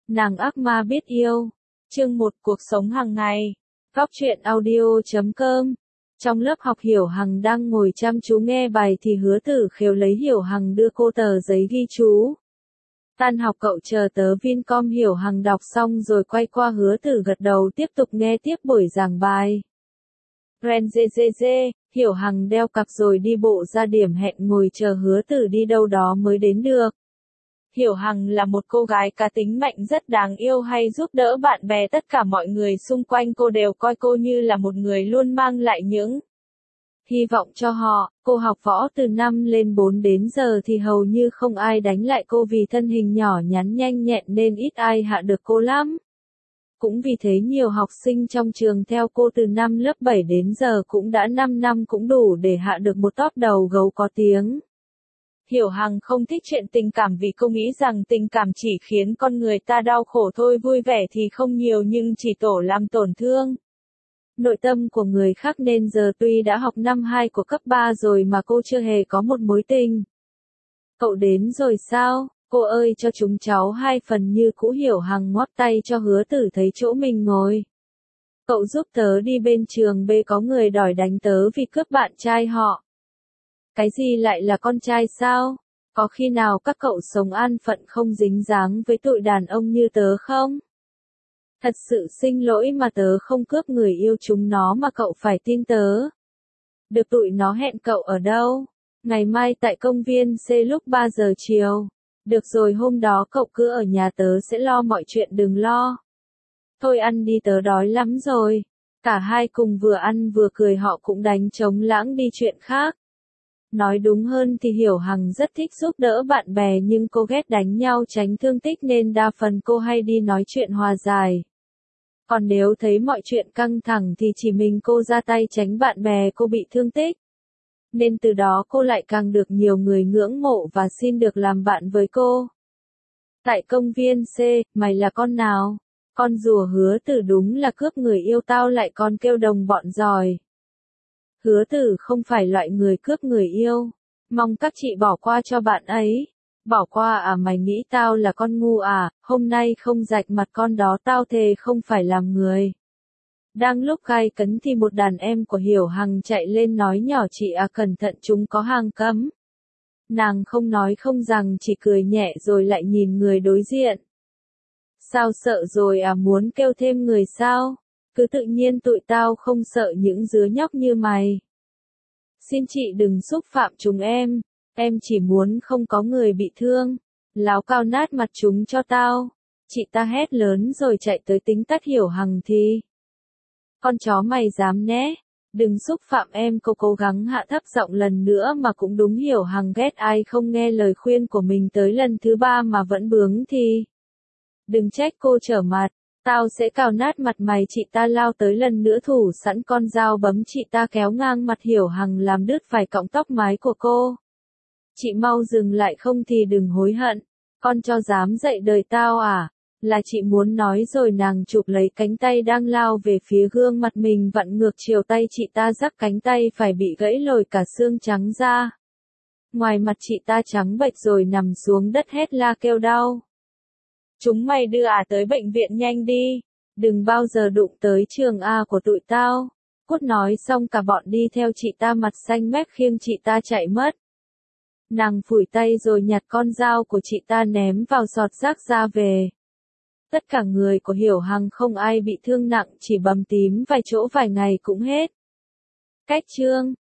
Nàng ác ma biết yêu. Chương 1 Cuộc sống hàng ngày. Góc truyện audio.com. Trong lớp học Hiểu Hằng đang ngồi chăm chú nghe bài thì Hứa Tử Khiếu lấy Hiểu Hằng đưa cô tờ giấy ghi chú. Tan học cậu chờ tớ Vincom. Hiểu Hằng đọc xong rồi quay qua Hứa Tử gật đầu tiếp tục nghe tiếp buổi giảng bài. Ren dê, Hiểu Hằng đeo cặp rồi đi bộ ra điểm hẹn ngồi chờ Hứa Tử đi đâu đó mới đến được. Hiểu Hằng là một cô gái cá tính mạnh rất đáng yêu, hay giúp đỡ bạn bè, tất cả mọi người xung quanh cô đều coi cô như là một người luôn mang lại những hy vọng cho họ. Cô học võ từ năm lên 4 đến giờ thì hầu như không ai đánh lại cô, vì thân hình nhỏ nhắn nhanh nhẹn nên ít ai hạ được cô lắm. Cũng vì thế nhiều học sinh trong trường theo cô từ năm lớp 7 đến giờ cũng đã 5 năm cũng đủ để hạ được một top đầu gấu có tiếng. Hiểu Hằng không thích chuyện tình cảm vì cô nghĩ rằng tình cảm chỉ khiến con người ta đau khổ thôi, vui vẻ thì không nhiều nhưng chỉ làm tổn thương nội tâm của người khác, nên giờ tuy đã học năm 2 của cấp 3 rồi mà cô chưa hề có một mối tình. Cậu đến rồi sao? Cô ơi cho chúng cháu 2 phần như cũ. Hiểu Hằng ngoắc tay cho Hứa Tử thấy chỗ mình ngồi. Cậu giúp tớ đi bên trường B, có người đòi đánh tớ vì cướp bạn trai họ. Cái gì, lại là con trai sao? Có khi nào các cậu sống an phận không dính dáng với tụi đàn ông như tớ không? Thật sự xin lỗi mà tớ không cướp người yêu chúng nó mà cậu phải tin tớ. Được, tụi nó hẹn cậu ở đâu? Ngày mai tại công viên C lúc 3 giờ chiều. Được rồi, hôm đó cậu cứ ở nhà tớ sẽ lo mọi chuyện, đừng lo. Thôi ăn đi, tớ đói lắm rồi. Cả hai cùng vừa ăn vừa cười, họ cũng đánh trống lãng đi chuyện khác. Nói đúng hơn thì Hiểu Hằng rất thích giúp đỡ bạn bè, nhưng cô ghét đánh nhau tránh thương tích nên đa phần cô hay đi nói chuyện hòa giải. Còn nếu thấy mọi chuyện căng thẳng thì chỉ mình cô ra tay tránh bạn bè cô bị thương tích. Nên từ đó cô lại càng được nhiều người ngưỡng mộ và xin được làm bạn với cô. Tại công viên C, mày là con nào? Con rùa. Hứa Tử đúng là cướp người yêu tao lại còn kêu đồng bọn giỏi. Hứa Tử không phải loại người cướp người yêu. Mong các chị bỏ qua cho bạn ấy. Bỏ qua à? Mày nghĩ tao là con ngu à? Hôm nay không rạch mặt con đó tao thề không phải làm người. Đang lúc gay cấn thì một đàn em của Hiểu Hằng chạy lên nói nhỏ, chị à cẩn thận, chúng có hàng cấm. Nàng không nói không rằng, chỉ cười nhẹ rồi lại nhìn người đối diện. Sao, sợ rồi à? Muốn kêu thêm người sao? Cứ tự nhiên, tụi tao không sợ những đứa nhóc như mày. Xin chị đừng xúc phạm chúng em chỉ muốn không có người bị thương. Láo cao nát mặt chúng cho tao. Chị ta hét lớn rồi chạy tới tính tắt Hiểu Hằng thì. Con chó mày dám né. Đừng xúc phạm em. Cô cố gắng hạ thấp giọng lần nữa mà cũng đúng, Hiểu Hằng ghét ai không nghe lời khuyên của mình, tới lần thứ 3 mà vẫn bướng thì. Đừng trách cô trở mặt. Tao sẽ cào nát mặt mày. Chị ta lao tới lần nữa, thủ sẵn con dao bấm, chị ta kéo ngang mặt Hiểu Hằng làm đứt vài cọng tóc mái của cô. Chị mau dừng lại không thì đừng hối hận. Con cho dám dạy đời tao à? Là chị muốn nói rồi. Nàng chụp lấy cánh tay đang lao về phía gương mặt mình, vặn ngược chiều tay chị ta, rắc cánh tay phải bị gãy lồi cả xương trắng ra. Ngoài mặt chị ta trắng bệch rồi nằm xuống đất hét la kêu đau. Chúng mày đưa tới bệnh viện nhanh đi. Đừng bao giờ đụng tới trường A của tụi tao. Cút. Nói xong cả bọn đi theo chị ta, mặt xanh mét khiêng chị ta chạy mất. Nàng phủi tay rồi nhặt con dao của chị ta ném vào giọt rác ra về. Tất cả người của Hiểu Hằng không ai bị thương nặng, chỉ bầm tím vài chỗ vài ngày cũng hết. Cách chương